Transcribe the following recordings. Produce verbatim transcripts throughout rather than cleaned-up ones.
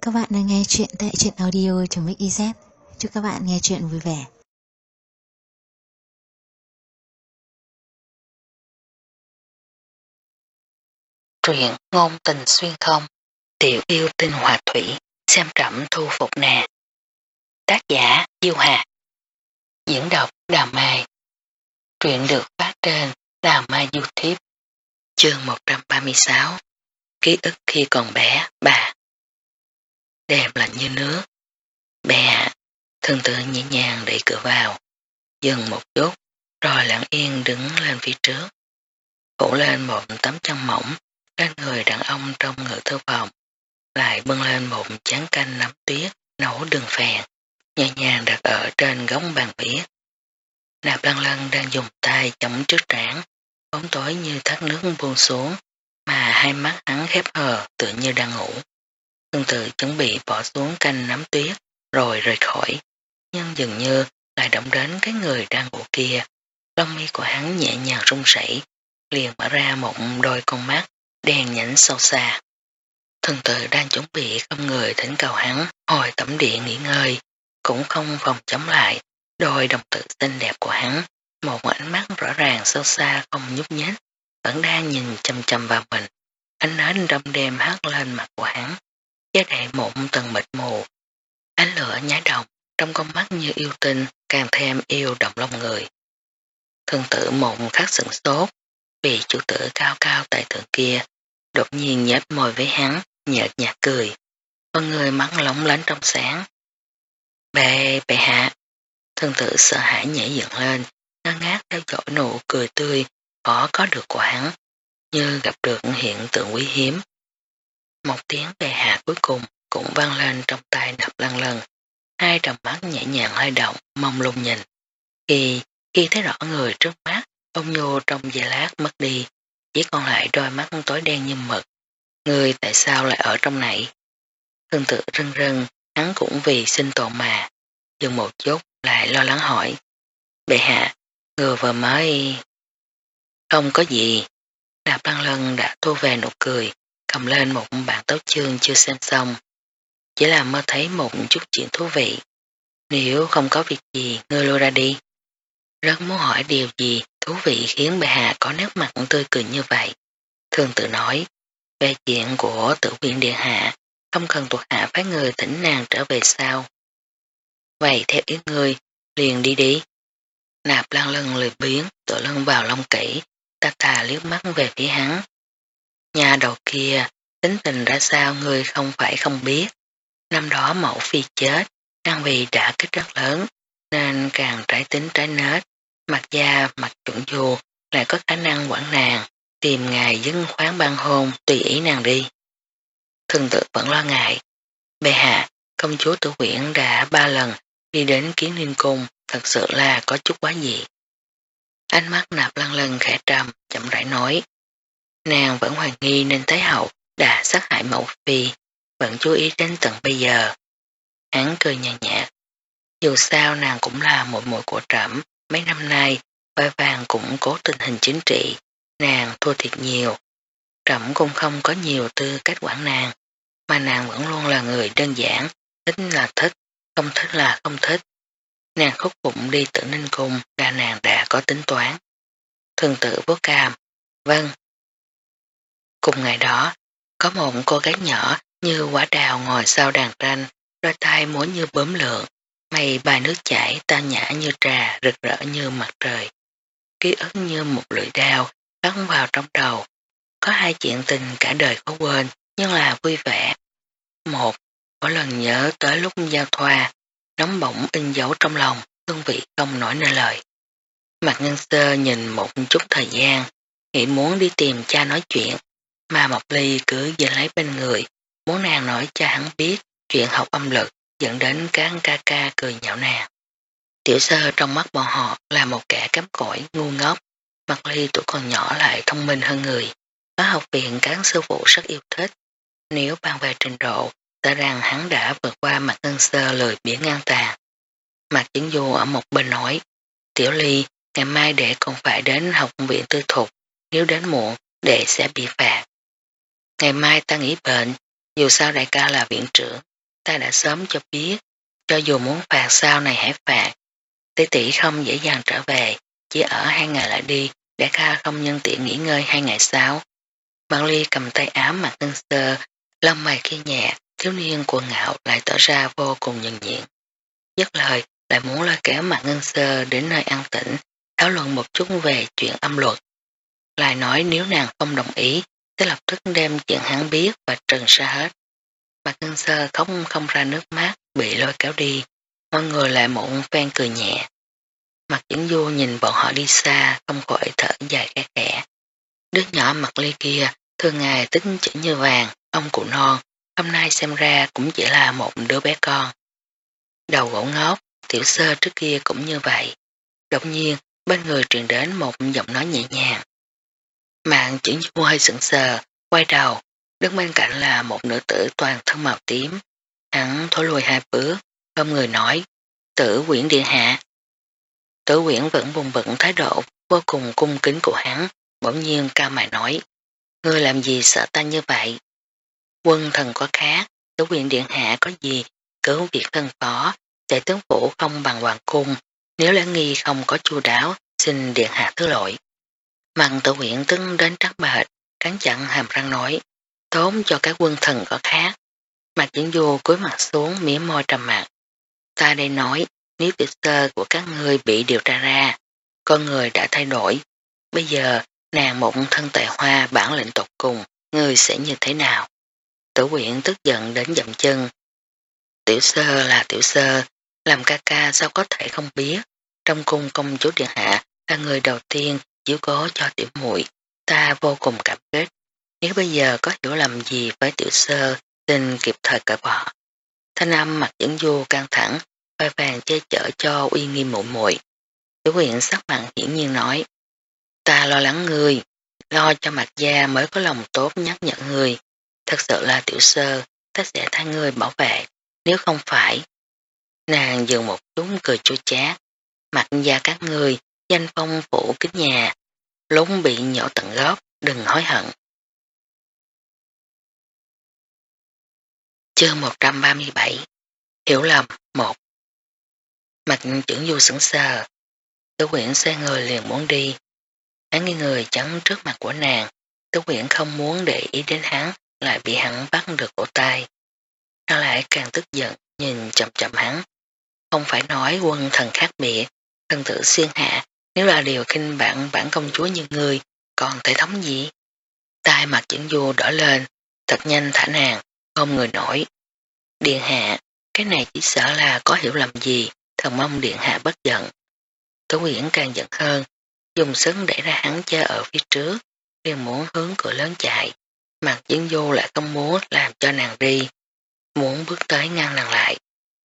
các bạn đang nghe chuyện tại truyện audio.mix.iz. Chúc các bạn nghe chuyện vui vẻ. Truyện ngôn tình xuyên không, tiểu yêu tinh hòa thủy, xem trẫm thu phục nè. Tác giả Diêu Hà. Diễn đọc Đào Mai. Truyện được phát trên Đào Mai YouTube. Chương một trăm ba mươi sáu. Ký ức khi còn bé ba. Đêm lạnh như nước. Bé hạ, thân tử nhẹ nhàng đẩy cửa vào, dừng một chút, rồi lặng yên đứng lên phía trước, phủ lên một tấm chăn mỏng lên người đàn ông trong ngự thư phòng, lại bưng lên một chén canh nắm tuyết nấu đường phèn, nhẹ nhàng đặt ở trên góc bàn viết. Nạp Lăng Lăng đang dùng tay chống trước trán, bóng tối như thác nước buông xuống, mà hai mắt hắn khép hờ tựa như đang ngủ. Tương tự chuẩn bị bỏ xuống canh nắm tuyết rồi rời khỏi, nhưng dường như lại động đến cái người đang ngủ kia. Lông mi của hắn nhẹ nhàng rung rẩy, liền mở ra một đôi con mắt đen nhánh sâu xa. Thần tự đang chuẩn bị không người thỉnh cầu hắn hồi tẩm điện nghỉ ngơi, cũng không phòng chống lại đôi đồng tử xinh đẹp của hắn. Một ánh mắt rõ ràng sâu xa không nhúc nhích, vẫn đang nhìn chăm chăm vào mình. Ánh nến trong đêm hắt lên mặt của hắn, che đậy một tầng mịt mù. Ánh lửa nhái đồng trong con mắt như yêu tinh, càng thêm yêu động lòng người. Thần tử một khắc sửng sốt, vì chủ tử cao cao tại thượng kia đột nhiên nhếch môi với hắn, nhợt nhạt cười. Con người mắt lóng lánh trong sáng. Bệ, bệ hạ. Thần tử sợ hãi nhảy dựng lên, ngơ ngác theo dõi nụ cười tươi khó có được của hắn, như gặp được hiện tượng quý hiếm. Một tiếng bệ hạ cuối cùng cũng vang lên trong tai Nạp Lăng Lăng. Hai tròng mắt nhẹ nhàng hơi động, mông lung nhìn. Khi, khi thấy rõ người trước mắt, ông nhô trong giây lát mất đi, chỉ còn lại đôi mắt tối đen như mực. Người tại sao lại ở trong này? Tương tự rưng rưng, hắn cũng vì sinh tồn mà. Dừng một chút lại lo lắng hỏi. Bệ hạ, người vừa mới... Không có gì. Nạp Lăng Lăng đã thu về nụ cười, cầm lên một bản tấu chương chưa xem xong. Chỉ là mơ thấy một chút chuyện thú vị. Nếu không có việc gì, ngươi lui ra đi. Rất muốn hỏi điều gì thú vị khiến bệ hạ có nét mặt tươi cười như vậy. Thường tự nói, về chuyện của Tử Viện điện hạ, không cần thuộc hạ phái người thỉnh nàng trở về sau. Vậy theo ý ngươi, liền đi đi. Nạp Lăng Lăng lười biến, tựa lưng vào lông kỹ, ta tà liếc mắt về phía hắn. Nhà đầu kia, tính tình ra sao ngươi không phải không biết. Năm đó mẫu phi chết, đang vì đã kích rất lớn, nên càng trái tính trái nết, mặt da mặt chuẩn du lại có khả năng quản nàng, tìm ngài dứt khoán ban hôn tùy ý nàng đi. Thường tự vẫn lo ngại. Bệ hạ, công chúa Tử Quyển đã ba lần đi đến Kiến Ninh Cung, thật sự là có chút quá dị. Ánh mắt Nạp Lăng Lăng khẽ trầm, chậm rãi nói. Nàng vẫn hoài nghi nên Thái hậu đã sát hại mẫu phi, vẫn chú ý đến tận bây giờ. Hắn cười nhàn nhạt. Dù sao nàng cũng là muội muội của trẫm, mấy năm nay vai vàng cũng cố tình hình chính trị, nàng thua thiệt nhiều. Trẫm cũng không có nhiều tư cách quản nàng, mà nàng vẫn luôn là người đơn giản, thích là thích, không thích là không thích. Nàng khúc bụng đi Tử Ninh Cung là nàng đã có tính toán. Thường tự vuốt cằm, vâng. Cùng ngày đó, có một cô gái nhỏ như quả đào ngồi sau đàn tranh, đôi tay múa như bướm lượn, mây bài nước chảy tao nhã như trà, rực rỡ như mặt trời. Ký ức như một lưỡi đao bắn vào trong đầu. Có hai chuyện tình cả đời khó quên, nhưng là vui vẻ. Một, mỗi lần nhớ tới lúc giao thoa, nóng bỏng in dấu trong lòng, hương vị không nổi nên lời. Mạc Ngân Sơ nhìn một chút thời gian, nghĩ muốn đi tìm cha nói chuyện, mà Mộc Ly cứ dành lấy bên người, muốn nàng nói cho hắn biết chuyện học âm lực, dẫn đến các ca ca cười nhạo nàng. Tiểu Sơ trong mắt bọn họ là một kẻ kém cỏi, ngu ngốc. Mạc Ly tuổi còn nhỏ lại thông minh hơn người. Ở học viện các sư phụ rất yêu thích. Nếu bàn về trình độ, sợ rằng hắn đã vượt qua Mạc Ngân Sơ lười biếng ngang tàn. Mạc Chiến Du ở một bên nói, Tiểu Ly, ngày mai đệ còn phải đến học viện tư thục, nếu đến muộn, đệ sẽ bị phạt. Ngày mai ta nghỉ bệnh, dù sao đại ca là viện trưởng, ta đã sớm cho biết, cho dù muốn phạt sau này hãy phạt. Tỷ tỷ không dễ dàng trở về, chỉ ở hai ngày lại đi, để ca không nhân tiện nghỉ ngơi hai ngày sau. Mạc Ly cầm tay áo Mạc Ngân Sơ, lông mày kia nhẹ, thiếu niên cuồng ngạo lại tỏ ra vô cùng nhân nhịn. Dứt lời lại muốn lôi kéo Mạc Ngân Sơ đến nơi an tĩnh, thảo luận một chút về chuyện âm luật. Lại nói nếu nàng không đồng ý, sẽ lập tức đem chuyện hắn biết và trừng ra hết. Mạc Ngân Sơ không không ra nước mắt, bị lôi kéo đi, mọi người lại một phen cười nhẹ. Mạc Diễn Du nhìn bọn họ đi xa, không khỏi thở dài khẽ khẽ. Đứa nhỏ Mạc Ly kia, thường ngày tính chữ như vàng, ông cụ non, hôm nay xem ra cũng chỉ là một đứa bé con. Đầu gỗ ngốc, Tiểu Sơ trước kia cũng như vậy. Đột nhiên, bên người truyền đến một giọng nói nhẹ nhàng. Mạc Diễn Du hơi sững sờ, quay đầu, đứng bên cạnh là một nữ tử toàn thân màu tím. Hắn thối lùi hai bước, ôm người nói, Tử Quyển điện hạ. Tử Quyển vẫn vùng vững thái độ vô cùng cung kính của hắn, bỗng nhiên cao mày nói, ngươi làm gì sợ ta như vậy? Quân thần có khác, Tử Quyển điện hạ có gì, cứ việc thân phó, chạy tướng phủ không bằng hoàng cung, nếu lẽ nghi không có chu đáo, xin điện hạ thứ lỗi. Mặn Tử Quyển tưng đến trắng bệch, cắn chặn hàm răng nói, tốn cho các quân thần có khác. Mạc Diễn Du cúi mặt xuống mỉm môi trầm mặt. Ta đây nói, nếu Tiểu Sơ của các ngươi bị điều tra ra, con người đã thay đổi. Bây giờ, nàng một thân tài hoa bản lĩnh tột cùng, ngươi sẽ như thế nào? Tử Quyển tức giận đến dậm chân. Tiểu Sơ là Tiểu Sơ, làm ca ca sao có thể không biết. Trong cung công chúa điện hạ là người đầu tiên chiếu cố cho tiểu muội, ta vô cùng cảm kích. Nếu bây giờ có hiểu lầm gì với Tiểu Sơ, xin kịp thời cởi bỏ. Thanh âm Mạc Diễn Du căng thẳng, vai vàng che chở cho uy nghiêm muội muội. Tiểu Quyển sắc mặt hiển nhiên nói, ta lo lắng ngươi, lo cho Mạc gia mới có lòng tốt nhắc nhở ngươi. Thật sự là Tiểu Sơ, ta sẽ thay ngươi bảo vệ, nếu không phải. Nàng dừng một chút cười chua chát, Mạc gia các ngươi, danh phong phủ kính nhà, lúc bị nhổ tận gốc, đừng hối hận. Chương một trăm ba mươi bảy Hiểu lầm một. Mạc Chưởng Du sững sờ, Tử Quyển xoay người liền muốn đi. Hắn nghi người chắn trước mặt của nàng, Tử Quyển không muốn để ý đến hắn, lại bị hắn bắt được cổ tay. Hắn lại càng tức giận, nhìn chậm chậm hắn. Không phải nói quân thần khác biệt, thần tử xuyên hạ, nếu là điều khinh bạn bản công chúa như ngươi, còn thể thống gì? Tai Mạc Chưởng Du đỏ lên, thật nhanh thả nàng, ôm người nổi. Điện hạ, cái này chỉ sợ là có hiểu lầm gì, thần mong điện hạ bất giận. Tử Quyển càng giận hơn, dùng sức đẩy ra hắn che ở phía trước, liền muốn hướng cửa lớn chạy. Mạc Chưởng Du lại không muốn làm cho nàng đi, muốn bước tới ngăn nàng lại.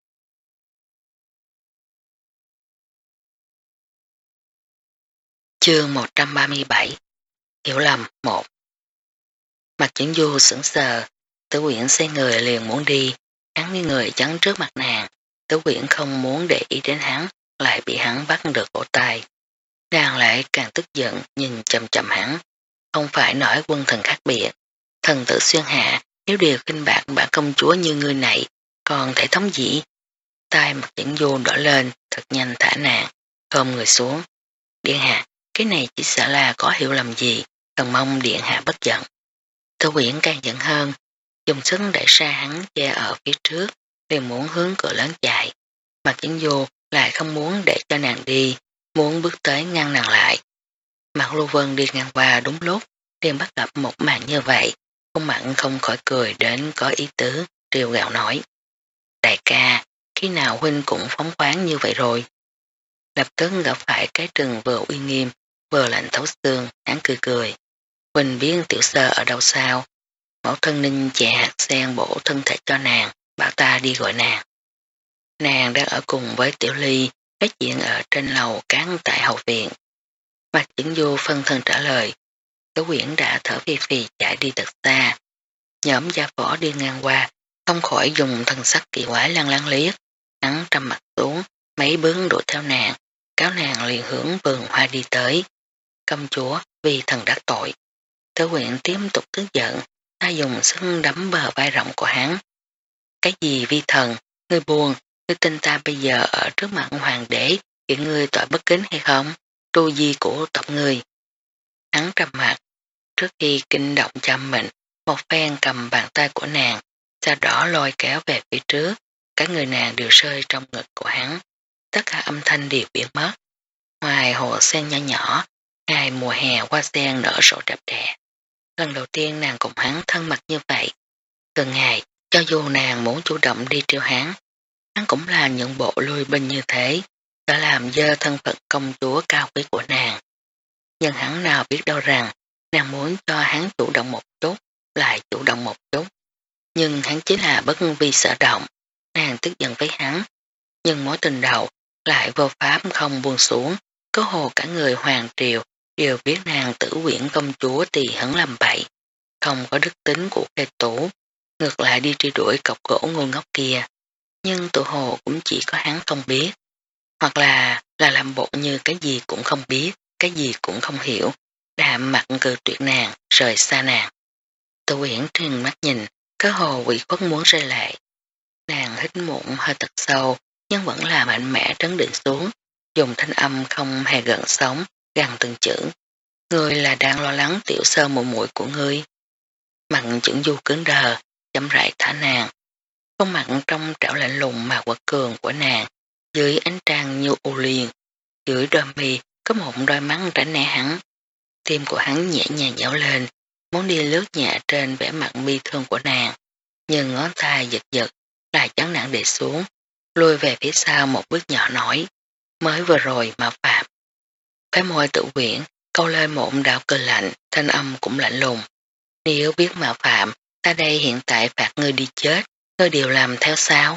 Chương một trăm ba mươi bảy Hiểu lầm một. Mạc Chưởng Du sững sờ, Tử Quyển xoay người liền muốn đi, hắn nghiêng người chắn trước mặt nàng. Tử Quyển không muốn để ý đến hắn, lại bị hắn bắt được cổ tay. Nàng lại càng tức giận nhìn chầm chầm hắn, không phải nói quân thần khác biệt, thần tử xuyên hạ, nếu điều khinh bạc bản công chúa như ngươi này, còn thể thống gì? Tai Mạc Chưởng Du đỏ lên, thật nhanh thả nàng, ôm người xuống. Điện hạ, cái này chỉ sợ là có hiểu lầm gì, thần mong điện hạ bất giận. Tử Quyển càng giận hơn, dùng sức đẩy xa hắn che ở phía trước, liền muốn hướng cửa lớn chạy. Mạc Chưởng Du lại không muốn để cho nàng đi, muốn bước tới ngăn nàng lại. Mạc Lưu Vân đi ngang qua đúng lúc, liền bắt gặp một màn như vậy, khuôn mặt không khỏi cười đến có ý tứ, trêu gạo nói. Đại ca, khi nào huynh cũng phóng khoáng như vậy rồi? Lập tức gặp phải cái trừng vừa uy nghiêm, vừa lạnh thấu xương, hắn cười cười. Huynh biết Tiểu Sơ ở đâu sao? Mẫu thân Ninh chè hạt sen bổ thân thể cho nàng, bảo ta đi gọi nàng. Nàng đang ở cùng với Tiểu Ly, nói chuyện ở trên lầu cán tại hậu viện. Mạc Chưởng Du phân thân trả lời. Tử Quyển đã thở phì phì chạy đi thật xa. Nhóm gia phỏ đi ngang qua, không khỏi dùng thân sắc kỳ quái lăng lăng liếc. Hắn trầm mặt xuống, mấy bước đuổi theo nàng, cáo nàng liền hướng vườn hoa đi tới. Công chúa vì thần đắc tội. Tử Quyển tiếp tục tức giận, ta dùng sức đấm bờ vai rộng của hắn. Cái gì vi thần, ngươi buồn, ngươi tin ta bây giờ ở trước mặt hoàng đế kiện ngươi tội bất kính hay không? Tu di của tộc ngươi. Hắn trầm mặt, trước khi kinh động chăm mình, một phen cầm bàn tay của nàng, sau đó lôi kéo về phía trước, cả người nàng đều rơi trong ngực của hắn. Tất cả âm thanh đều biến mất. Ngoài hồ sen nhỏ nhỏ, ngày mùa hè hoa sen nở rộ đẹp đẽ. Lần đầu tiên nàng cùng hắn thân mật như vậy. Từng ngày, cho dù nàng muốn chủ động đi triều hắn, hắn cũng là những bộ lui binh như thế, đã làm dơ thân phận công chúa cao quý của nàng. Nhưng hắn nào biết đâu rằng, nàng muốn cho hắn chủ động một chút, lại chủ động một chút. Nhưng hắn chính là bất vi sở động, nàng tức giận với hắn. Nhưng mối tình đầu lại vô pháp không buông xuống, có hồ cả người hoàng triều đều biết nàng tử quyển công chúa tỳ hấn làm bậy, không có đức tính của Khê Tú, ngược lại đi truy đuổi cọc gỗ ngu ngốc kia. Nhưng tự hồ cũng chỉ có hắn không biết, hoặc là là làm bộ như cái gì cũng không biết, cái gì cũng không hiểu, đạm mặt cự tuyệt nàng, rời xa nàng. Tự quyển trừng mắt nhìn, có hồ quỷ khuất muốn rơi lệ. Nàng hít muộn hơi thật sâu, nhưng vẫn là mạnh mẽ trấn định xuống, dùng thanh âm không hề gần sống, gằn từng chữ. Ngươi là đang lo lắng tiểu sơ muội muội của ngươi. Mặn chững du cứng đờ, chậm rãi thả nàng. Không mặn trong trảo lạnh lùng mà quật cường của nàng, dưới ánh trăng như u liền, dưới đôi mi có một đôi mắt tránh né hắn. Tim của hắn nhẹ nhàng nhảy lên, muốn đi lướt nhẹ trên vẻ mặt bi thương của nàng, nhưng ngón tay giật giật, lại chấn nặng để xuống, lùi về phía sau một bước nhỏ nói, mới vừa rồi mà phạm. Cái môi Tử Quyển câu lên một đạo cười lạnh, thanh âm cũng lạnh lùng. Nếu biết mà phạm, ta đây hiện tại phạt ngươi đi chết, ngươi đều làm theo sao?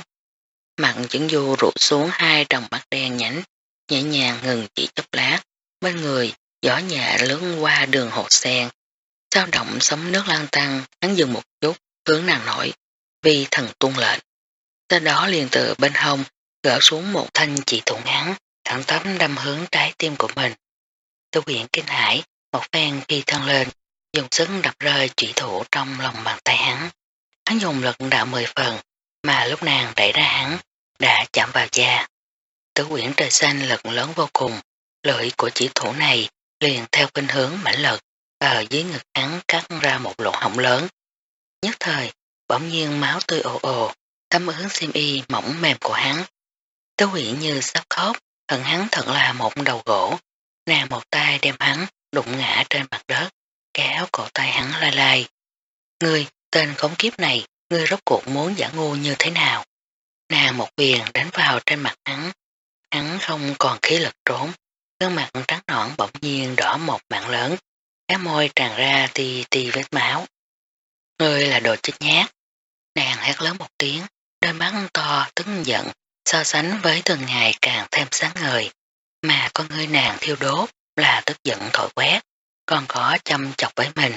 Mặn chứng du rụt xuống hai tròng mắt đen nhánh, nhẹ nhàng ngừng chỉ chốc lát, bên người gió nhẹ lướn qua đường hồ sen. Sao động sóng nước lan tăng, hắn dừng một chút, hướng nàng nổi, vì thần tuân lệnh. Sau đó liền từ bên hông gỡ xuống một thanh chỉ thủ ngắn, thẳng tấm đâm hướng trái tim của mình. Tư Quyển kinh hãi, một phen khi thân lên, dùng sức đập rơi chỉ thủ trong lòng bàn tay hắn. Hắn dùng lực đạo mười phần, mà lúc nàng đẩy ra hắn, đã chạm vào da. Tử Quyển trời xanh lực lớn vô cùng, lưỡi của chỉ thủ này liền theo khuynh hướng mãnh lực, ở dưới ngực hắn cắt ra một lỗ hổng lớn. Nhất thời, bỗng nhiên máu tươi ồ ồ, thấm ướt xiêm y mỏng mềm của hắn. Tử Quyển như sắp khóc, thần hắn thật là một đầu gỗ. Nàng một tay đem hắn đụng ngã trên mặt đất, kéo cổ tay hắn lai lai. Ngươi, tên khốn kiếp này, ngươi rốt cuộc muốn giả ngu như thế nào? Nàng một quyền đánh vào trên mặt hắn. Hắn không còn khí lực trốn, gương mặt trắng nõn bỗng nhiên đỏ một mảng lớn, cái môi tràn ra tì tì vết máu. Ngươi là đồ chết nhát. Nàng hét lớn một tiếng, đôi mắt to tức giận, so sánh với từng ngày càng thêm sáng ngời, mà con ngươi nàng thiêu đốt là tức giận thổi quét, còn có chăm chọc với mình.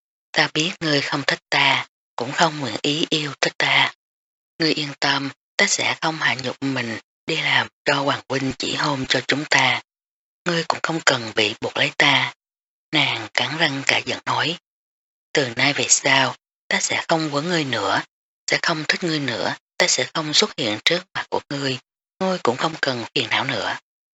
Ta biết ngươi không thích ta, cũng không nguyện ý yêu thích ta. Ngươi yên tâm, ta sẽ không hạ nhục mình đi làm cho Hoàng huynh chỉ hôn cho chúng ta. Ngươi cũng không cần bị buộc lấy ta. Nàng cắn răng cả giận nói. Từ nay về sau, ta sẽ không quấn ngươi nữa, sẽ không thích ngươi nữa, ta sẽ không xuất hiện trước mặt của ngươi, ngươi cũng không cần phiền não nữa.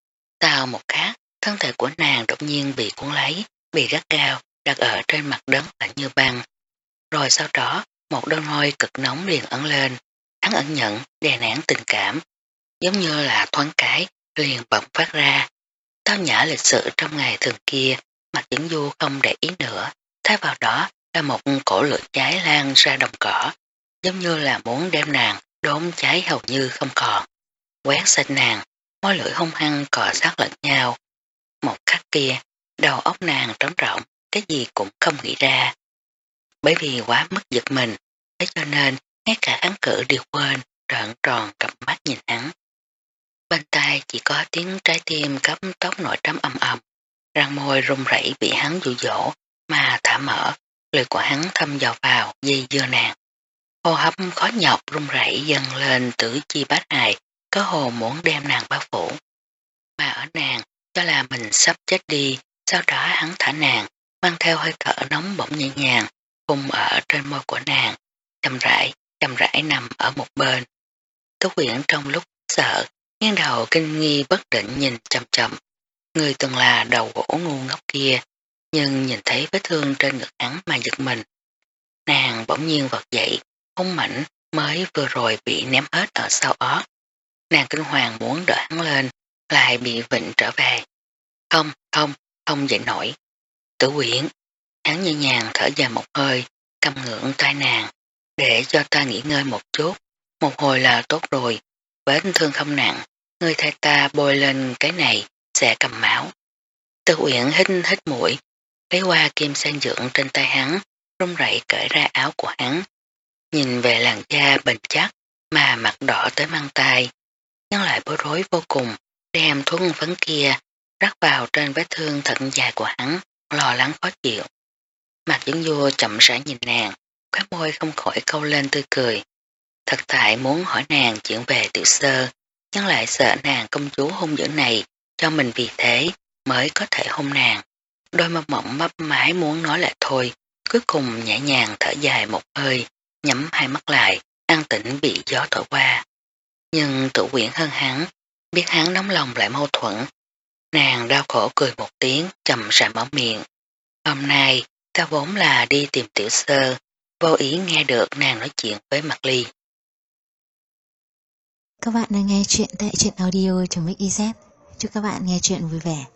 Sau một khắc, thân thể của nàng đột nhiên bị cuốn lấy, bị rất cao, đặt ở trên mặt đất lạnh như băng. Rồi sau đó, một đôi môi cực nóng liền ẩn lên, hắn ẩn nhận, đè nén tình cảm, giống như là thoáng cái, liền bỗng phát ra. Tao nhã lịch sự trong ngày thường kia, Mặt Dẫn Du không để ý nữa, thay vào đó là một cổ lửa cháy lan ra đồng cỏ, giống như là muốn đem nàng đốn cháy hầu như không còn. Quét sạch nàng, môi lưỡi hung hăng cọ sát lẫn nhau. Một khắc kia, đầu óc nàng trống rỗng, cái gì cũng không nghĩ ra. Bởi vì quá mức giật mình, thế cho nên ngay cả kháng cự đều quên, trợn tròn cặp mắt nhìn hắn. Bên tai chỉ có tiếng trái tim cấp tốc nổi trắm ầm ầm, răng môi run rẩy bị hắn dụ dỗ mà thả mở, lời của hắn thâm vào vào dây dưa nàng. Hô hấp khó nhọc run rẩy dần lên tử chi bát hài, có hồ muốn đem nàng bao phủ. Mà ở nàng cho là mình sắp chết đi, sau đó hắn thả nàng, mang theo hơi thở nóng bỏng nhẹ nhàng, cùng ở trên môi của nàng, chậm rãi chậm rãi nằm ở một bên. Tố Quyển trong lúc sợ, nghiêng đầu kinh nghi bất định nhìn chậm chậm. Người từng là đầu gỗ ngu ngốc kia, nhưng nhìn thấy vết thương trên ngực hắn mà giật mình. Nàng bỗng nhiên vọt dậy, hung mảnh mới vừa rồi bị ném hết ở sau ó. Nàng kinh hoàng muốn đỡ hắn lên, lại bị vịnh trở về. Không, không, không dậy nổi. Tử Quyển, hắn nhẹ nhàng thở dài một hơi, cầm ngưỡng tai nàng, để cho ta nghỉ ngơi một chút, một hồi là tốt rồi, vết thương không nặng, ngươi thay ta bôi lên cái này, sẽ cầm máu. Tử Uyển hít hít mũi, lấy qua kim sang dưỡng trên tay hắn, run rẩy cởi ra áo của hắn, nhìn về làn da bền chắc mà mặt đỏ tới mang tay, nhưng lại bối rối vô cùng, đem thuốc phấn kia rắc vào trên vết thương thận dài của hắn, lo lắng khó chịu. Mặt Dưỡng Vua chậm rãi nhìn nàng, khóe môi không khỏi câu lên tươi cười. Thật tại muốn hỏi nàng chuyện về Tiểu Sơ, nhưng lại sợ nàng công chúa hung dữ này cho mình, vì thế mới có thể hôn nàng. Đôi mắt mỏng mấp mái muốn nói lại thôi, cuối cùng nhẹ nhàng thở dài một hơi, nhắm hai mắt lại, an tĩnh bị gió thổi qua. Nhưng Tử Quyển hơn hắn, biết hắn nóng lòng lại mâu thuẫn. Nàng đau khổ cười một tiếng, chậm rãi mở miệng. Hôm nay, ta vốn là đi tìm Tiểu Sơ, vô ý nghe được nàng nói chuyện với Mạc Ly. Các bạn đang nghe chuyện tại truyện audio.mixyz. Chúc các bạn nghe chuyện vui vẻ.